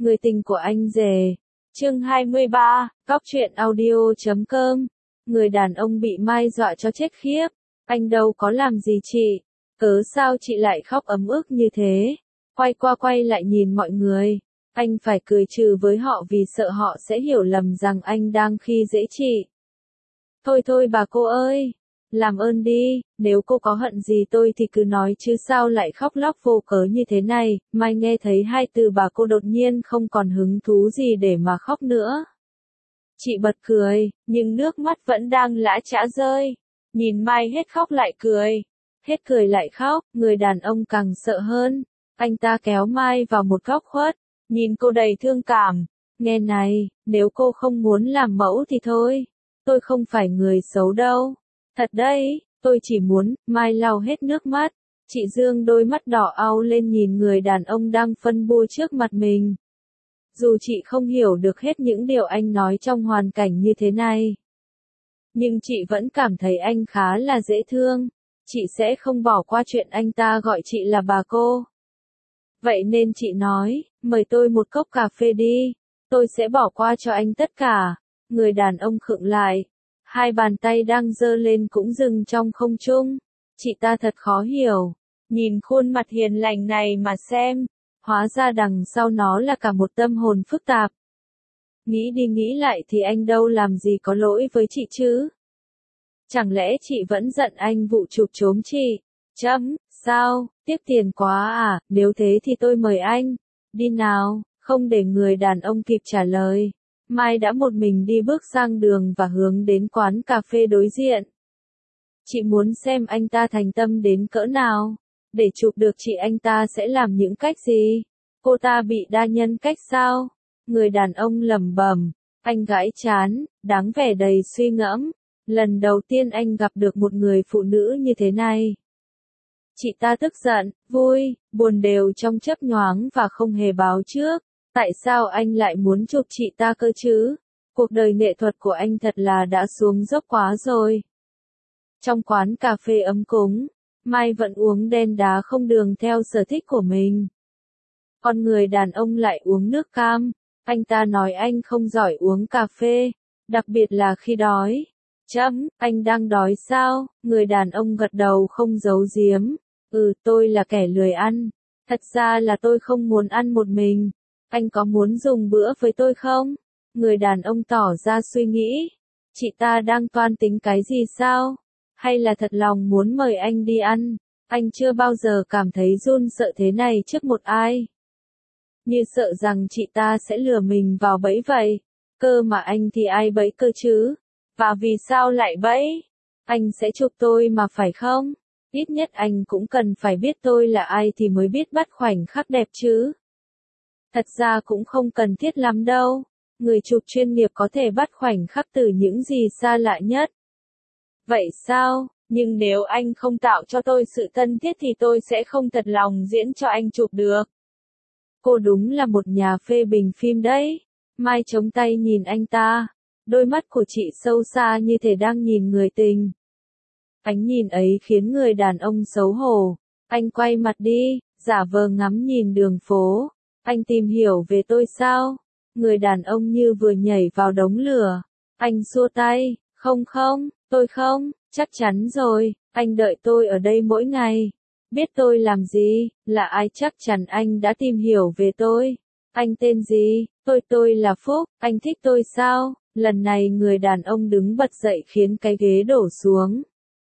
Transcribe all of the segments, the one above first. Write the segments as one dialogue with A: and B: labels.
A: Người tình của anh rể. Chương 23, Cóc truyện audio.com. Người đàn ông bị Mai dọa cho chết khiếp. Anh đâu có làm gì chị. Cớ sao chị lại khóc ấm ức như thế? Quay qua quay lại nhìn mọi người. Anh phải cười trừ với họ vì sợ họ sẽ hiểu lầm rằng anh đang khi dễ chị. Thôi thôi bà cô ơi. Làm ơn đi, nếu cô có hận gì tôi thì cứ nói chứ sao lại khóc lóc vô cớ như thế này. Mai nghe thấy hai từ bà cô đột nhiên không còn hứng thú gì để mà khóc nữa. Chị bật cười, nhưng nước mắt vẫn đang lã chã rơi. Nhìn Mai hết khóc lại cười, hết cười lại khóc, người đàn ông càng sợ hơn. Anh ta kéo Mai vào một góc khuất, nhìn cô đầy thương cảm. Nghe này, nếu cô không muốn làm mẫu thì thôi, tôi không phải người xấu đâu. Thật đấy, tôi chỉ muốn, Mai lau hết nước mắt. Chị dương đôi mắt đỏ au lên nhìn người đàn ông đang phân bua trước mặt mình. Dù chị không hiểu được hết những điều anh nói trong hoàn cảnh như thế này, nhưng chị vẫn cảm thấy anh khá là dễ thương. Chị sẽ không bỏ qua chuyện anh ta gọi chị là bà cô. Vậy nên chị nói, mời tôi một cốc cà phê đi, tôi sẽ bỏ qua cho anh tất cả. Người đàn ông khựng lại. Hai bàn tay đang giơ lên cũng dừng trong không trung. Chị ta thật khó hiểu. Nhìn khuôn mặt hiền lành này mà xem. Hóa ra đằng sau nó là cả một tâm hồn phức tạp. Nghĩ đi nghĩ lại thì anh đâu làm gì có lỗi với chị chứ. Chẳng lẽ chị vẫn giận anh vụ chụp chốm chị? Sao, tiếc tiền quá à, nếu thế thì tôi mời anh. Đi nào, không để người đàn ông kịp trả lời. Mai đã một mình đi bước sang đường và hướng đến quán cà phê đối diện. Chị muốn xem anh ta thành tâm đến cỡ nào. Để chụp được chị anh ta sẽ làm những cách gì? Cô ta bị đa nhân cách sao? Người đàn ông lẩm bẩm. Anh gãi trán, đáng vẻ đầy suy ngẫm. Lần đầu tiên anh gặp được một người phụ nữ như thế này. Chị ta tức giận, vui, buồn đều trong chớp nhoáng và không hề báo trước. Tại sao anh lại muốn chụp chị ta cơ chứ? Cuộc đời nghệ thuật của anh thật là đã xuống dốc quá rồi. Trong quán cà phê ấm cúng, Mai vẫn uống đen đá không đường theo sở thích của mình. Còn người đàn ông lại uống nước cam. Anh ta nói anh không giỏi uống cà phê, đặc biệt là khi đói. Anh đang đói sao? Người đàn ông gật đầu không giấu giếm. Tôi là kẻ lười ăn. Thật ra là tôi không muốn ăn một mình. Anh có muốn dùng bữa với tôi không? Người đàn ông tỏ ra suy nghĩ. Chị ta đang toan tính cái gì sao? Hay là thật lòng muốn mời anh đi ăn? Anh chưa bao giờ cảm thấy run sợ thế này trước một ai. Như sợ rằng chị ta sẽ lừa mình vào bẫy vậy. Cơ mà anh thì ai bẫy cơ chứ? Và vì sao lại bẫy? Anh sẽ chụp tôi mà phải không? Ít nhất anh cũng cần phải biết tôi là ai thì mới biết bắt khoảnh khắc đẹp chứ. Thật ra cũng không cần thiết lắm đâu. Người chụp chuyên nghiệp có thể bắt khoảnh khắc từ những gì xa lạ nhất. Vậy sao? Nhưng nếu anh không tạo cho tôi sự thân thiết thì tôi sẽ không thật lòng diễn cho anh chụp được. Cô đúng là một nhà phê bình phim đấy. Mai chống tay nhìn anh ta. Đôi mắt của chị sâu xa như thể đang nhìn người tình. Ánh nhìn ấy khiến người đàn ông xấu hổ. Anh quay mặt đi, giả vờ ngắm nhìn đường phố. Anh tìm hiểu về tôi sao? Người đàn ông như vừa nhảy vào đống lửa. Anh xua tay, không, tôi không, chắc chắn rồi, anh đợi tôi ở đây mỗi ngày. Biết tôi làm gì, là ai chắc chắn anh đã tìm hiểu về tôi. Anh tên gì? Tôi là Phúc, anh thích tôi sao? Lần này người đàn ông đứng bật dậy khiến cái ghế đổ xuống.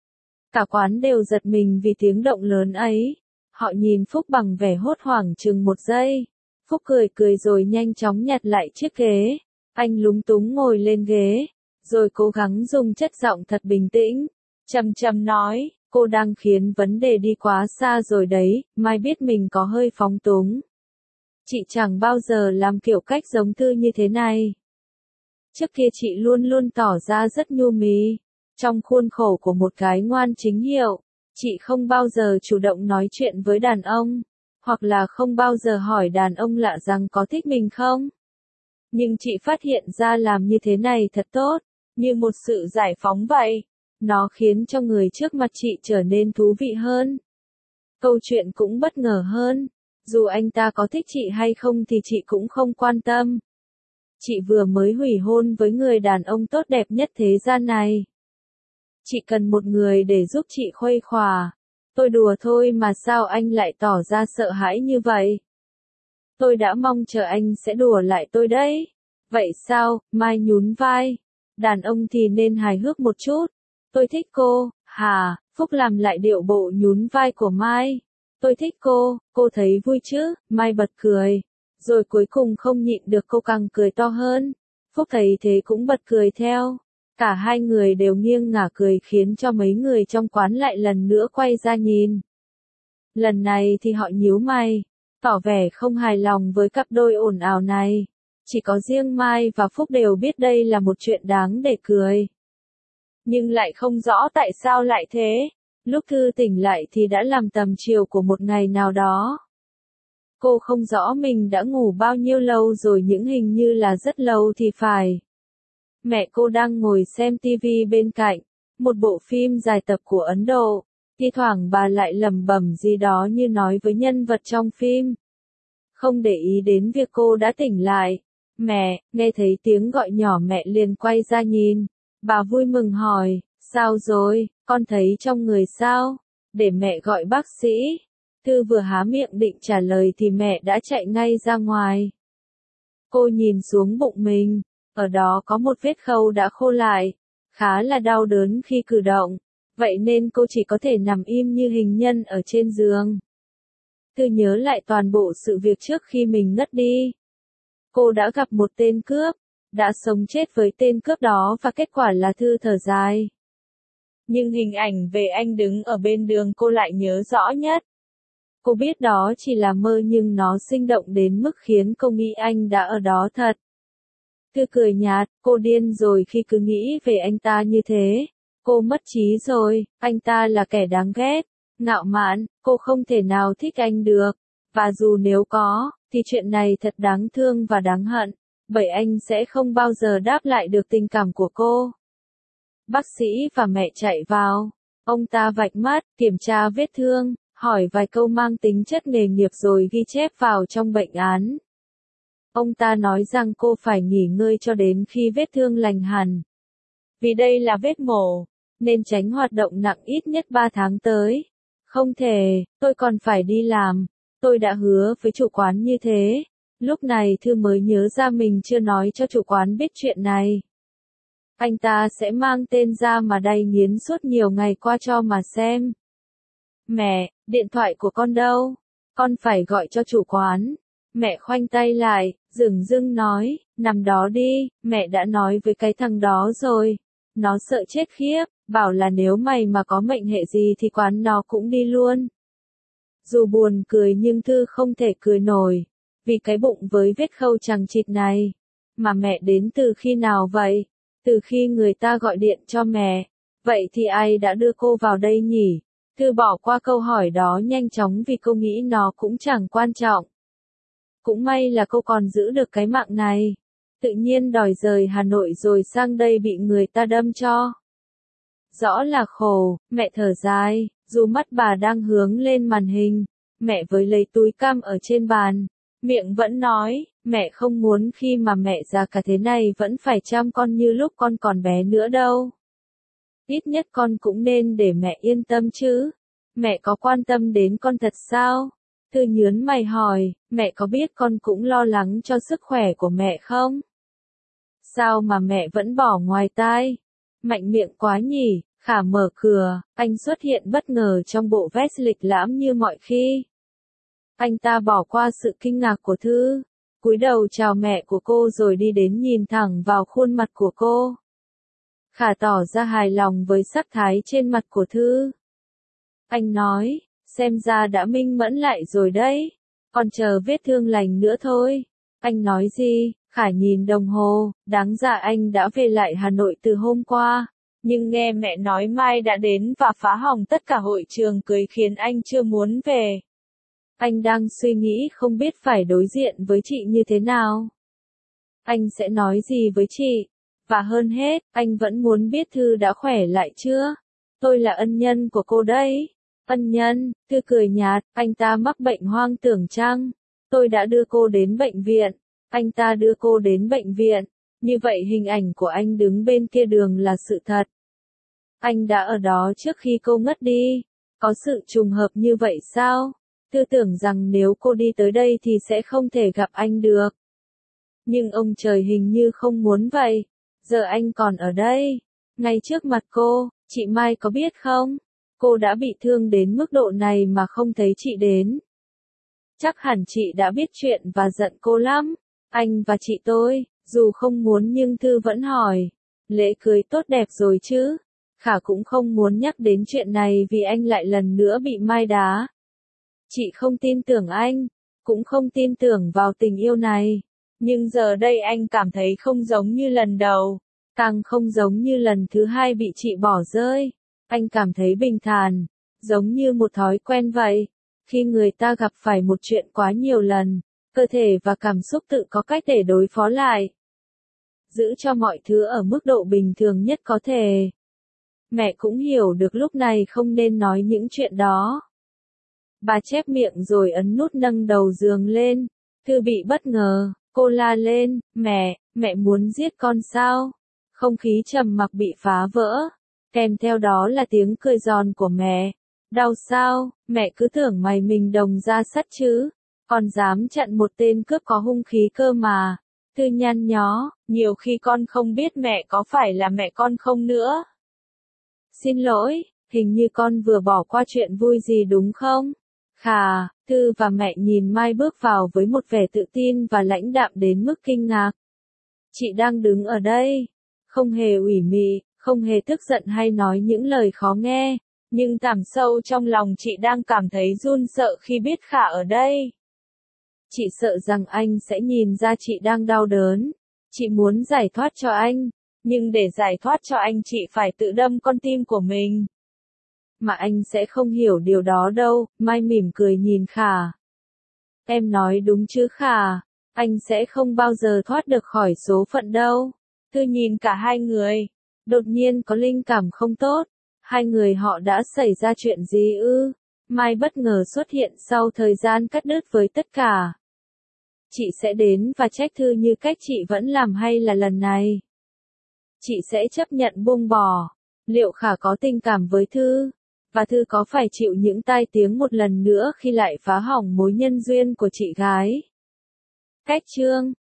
A: Cả quán đều giật mình vì tiếng động lớn ấy. Họ nhìn Phúc bằng vẻ hốt hoảng chừng một giây. Phúc cười rồi nhanh chóng nhặt lại chiếc ghế. Anh lúng túng ngồi lên ghế, rồi cố gắng dùng chất giọng thật bình tĩnh. Trầm nói, cô đang khiến vấn đề đi quá xa rồi đấy, Mai biết mình có hơi phóng túng. Chị chẳng bao giờ làm kiểu cách giống Tư như thế này. Trước kia chị luôn luôn tỏ ra rất nhu mì. Trong khuôn khổ của một gái ngoan chính hiệu, chị không bao giờ chủ động nói chuyện với đàn ông, hoặc là không bao giờ hỏi đàn ông lạ rằng có thích mình không. Nhưng chị phát hiện ra làm như thế này thật tốt, như một sự giải phóng vậy. Nó khiến cho người trước mặt chị trở nên thú vị hơn. Câu chuyện cũng bất ngờ hơn. Dù anh ta có thích chị hay không thì chị cũng không quan tâm. Chị vừa mới hủy hôn với người đàn ông tốt đẹp nhất thế gian này. Chị cần một người để giúp chị khuây khỏa. Tôi đùa thôi mà sao anh lại tỏ ra sợ hãi như vậy? Tôi đã mong chờ anh sẽ đùa lại tôi đấy. Vậy sao? Mai nhún vai. Đàn ông thì nên hài hước một chút. Tôi thích cô, hả? Phúc làm lại điệu bộ nhún vai của Mai. Tôi thích cô thấy vui chứ? Mai bật cười. Rồi cuối cùng không nhịn được cô càng cười to hơn. Phúc thấy thế cũng bật cười theo. Cả hai người đều nghiêng ngả cười khiến cho mấy người trong quán lại lần nữa quay ra nhìn. Lần này thì họ nhíu mày, tỏ vẻ không hài lòng với cặp đôi ồn ào này. Chỉ có riêng Mai và Phúc đều biết đây là một chuyện đáng để cười. Nhưng lại không rõ tại sao lại thế. Lúc Thư tỉnh lại thì đã làm tầm chiều của một ngày nào đó. Cô không rõ mình đã ngủ bao nhiêu lâu rồi, những hình như là rất lâu thì phải. Mẹ cô đang ngồi xem tivi bên cạnh, một bộ phim dài tập của Ấn Độ. Thi thoảng bà lại lẩm bẩm gì đó như nói với nhân vật trong phim. Không để ý đến việc cô đã tỉnh lại. Mẹ, nghe thấy tiếng gọi nhỏ mẹ liền quay ra nhìn. Bà vui mừng hỏi, sao rồi, con thấy trong người sao? Để mẹ gọi bác sĩ. Thư vừa há miệng định trả lời thì mẹ đã chạy ngay ra ngoài. Cô nhìn xuống bụng mình, ở đó có một vết khâu đã khô lại, khá là đau đớn khi cử động, vậy nên cô chỉ có thể nằm im như hình nhân ở trên giường. Thư nhớ lại toàn bộ sự việc trước khi mình ngất đi. Cô đã gặp một tên cướp, đã sống chết với tên cướp đó và kết quả là Thư thở dài. Nhưng hình ảnh về anh đứng ở bên đường cô lại nhớ rõ nhất. Cô biết đó chỉ là mơ nhưng nó sinh động đến mức khiến cô nghĩ anh đã ở đó thật. Thư cười nhạt, cô điên rồi khi cứ nghĩ về anh ta như thế. Cô mất trí rồi, anh ta là kẻ đáng ghét, ngạo mạn, cô không thể nào thích anh được. Và dù nếu có, thì chuyện này thật đáng thương và đáng hận, bởi anh sẽ không bao giờ đáp lại được tình cảm của cô. Bác sĩ và mẹ chạy vào. Ông ta vạch mắt, kiểm tra vết thương, hỏi vài câu mang tính chất nghề nghiệp rồi ghi chép vào trong bệnh án. Ông ta nói rằng cô phải nghỉ ngơi cho đến khi vết thương lành hẳn. Vì đây là vết mổ, nên tránh hoạt động nặng ít nhất 3 tháng tới. Không thể, tôi còn phải đi làm. Tôi đã hứa với chủ quán như thế. Lúc này Thư mới nhớ ra mình chưa nói cho chủ quán biết chuyện này. Anh ta sẽ mang tên ra mà đay nghiến suốt nhiều ngày qua cho mà xem. Mẹ, điện thoại của con đâu? Con phải gọi cho chủ quán. Mẹ khoanh tay lại, dửng dưng nói, nằm đó đi, mẹ đã nói với cái thằng đó rồi. Nó sợ chết khiếp, bảo là nếu mày mà có mệnh hệ gì thì quán nó cũng đi luôn. Dù buồn cười nhưng Thư không thể cười nổi, vì cái bụng với vết khâu chằng chịt này. Mà mẹ đến từ khi nào vậy? Từ khi người ta gọi điện cho mẹ. Vậy thì ai đã đưa cô vào đây nhỉ? Thư bỏ qua câu hỏi đó nhanh chóng vì cô nghĩ nó cũng chẳng quan trọng. Cũng may là cô còn giữ được cái mạng này. Tự nhiên đòi rời Hà Nội rồi sang đây bị người ta đâm cho. Rõ là khổ, mẹ thở dài, dù mắt bà đang hướng lên màn hình. Mẹ với lấy túi cam ở trên bàn. Miệng vẫn nói, mẹ không muốn khi mà mẹ già cả thế này vẫn phải chăm con như lúc con còn bé nữa đâu. Ít nhất con cũng nên để mẹ yên tâm chứ. Mẹ có quan tâm đến con thật sao? Thư nhớn mày hỏi, mẹ có biết con cũng lo lắng cho sức khỏe của mẹ không? Sao mà mẹ vẫn bỏ ngoài tai? Mạnh miệng quá nhỉ, Khả mở cửa, anh xuất hiện bất ngờ trong bộ vest lịch lãm như mọi khi. Anh ta bỏ qua sự kinh ngạc của Thư, cúi đầu chào mẹ của cô rồi đi đến nhìn thẳng vào khuôn mặt của cô. Khả tỏ ra hài lòng với sắc thái trên mặt của Thư. Anh nói, xem ra đã minh mẫn lại rồi đấy, còn chờ vết thương lành nữa thôi. Anh nói gì? Khả nhìn đồng hồ, đáng ra anh đã về lại Hà Nội từ hôm qua. Nhưng nghe mẹ nói mai đã đến và phá hỏng tất cả hội trường cưới khiến anh chưa muốn về. Anh đang suy nghĩ không biết phải đối diện với chị như thế nào. Anh sẽ nói gì với chị? Và hơn hết, anh vẫn muốn biết Thư đã khỏe lại chưa? Tôi là ân nhân của cô đấy. Ân nhân, Thư cười nhạt, anh ta mắc bệnh hoang tưởng chăng? Tôi đã đưa cô đến bệnh viện. Anh ta đưa cô đến bệnh viện. Như vậy hình ảnh của anh đứng bên kia đường là sự thật. Anh đã ở đó trước khi cô ngất đi. Có sự trùng hợp như vậy sao? Thư tưởng rằng nếu cô đi tới đây thì sẽ không thể gặp anh được. Nhưng ông trời hình như không muốn vậy. Giờ anh còn ở đây. Ngay trước mặt cô, chị Mai có biết không? Cô đã bị thương đến mức độ này mà không thấy chị đến. Chắc hẳn chị đã biết chuyện và giận cô lắm. Anh và chị tôi, dù không muốn nhưng Thư vẫn hỏi. Lễ cưới tốt đẹp rồi chứ? Khả cũng không muốn nhắc đến chuyện này vì anh lại lần nữa bị Mai đá. Chị không tin tưởng anh, cũng không tin tưởng vào tình yêu này. Nhưng giờ đây anh cảm thấy không giống như lần đầu, càng không giống như lần thứ hai bị chị bỏ rơi. Anh cảm thấy bình thản, giống như một thói quen vậy. Khi người ta gặp phải một chuyện quá nhiều lần, cơ thể và cảm xúc tự có cách để đối phó lại. Giữ cho mọi thứ ở mức độ bình thường nhất có thể. Mẹ cũng hiểu được lúc này không nên nói những chuyện đó. Bà chép miệng rồi ấn nút nâng đầu giường lên. Thư bị bất ngờ, cô la lên, mẹ muốn giết con sao? Không khí trầm mặc bị phá vỡ. Kèm theo đó là tiếng cười giòn của mẹ. Đau sao, mẹ cứ tưởng mày mình đồng ra sắt chứ. Con dám chặn một tên cướp có hung khí cơ mà. Thư nhăn nhó, nhiều khi con không biết mẹ có phải là mẹ con không nữa. Xin lỗi, hình như con vừa bỏ qua chuyện vui gì đúng không? Khà, Thư và mẹ nhìn Mai bước vào với một vẻ tự tin và lãnh đạm đến mức kinh ngạc. Chị đang đứng ở đây, không hề ủy mị, không hề tức giận hay nói những lời khó nghe, nhưng thẳm sâu trong lòng chị đang cảm thấy run sợ khi biết Khả ở đây. Chị sợ rằng anh sẽ nhìn ra chị đang đau đớn. Chị muốn giải thoát cho anh, nhưng để giải thoát cho anh chị phải tự đâm con tim của mình. Mà anh sẽ không hiểu điều đó đâu, Mai mỉm cười nhìn Khả. Em nói đúng chứ Khả, anh sẽ không bao giờ thoát được khỏi số phận đâu. Thư nhìn cả hai người, đột nhiên có linh cảm không tốt. Hai người họ đã xảy ra chuyện gì ư? Mai bất ngờ xuất hiện sau thời gian cắt đứt với tất cả. Chị sẽ đến và trách Thư như cách chị vẫn làm hay là lần này? Chị sẽ chấp nhận buông bỏ. Liệu Khả có tình cảm với Thư? Và Thư có phải chịu những tai tiếng một lần nữa khi lại phá hỏng mối nhân duyên của chị gái? Cách chương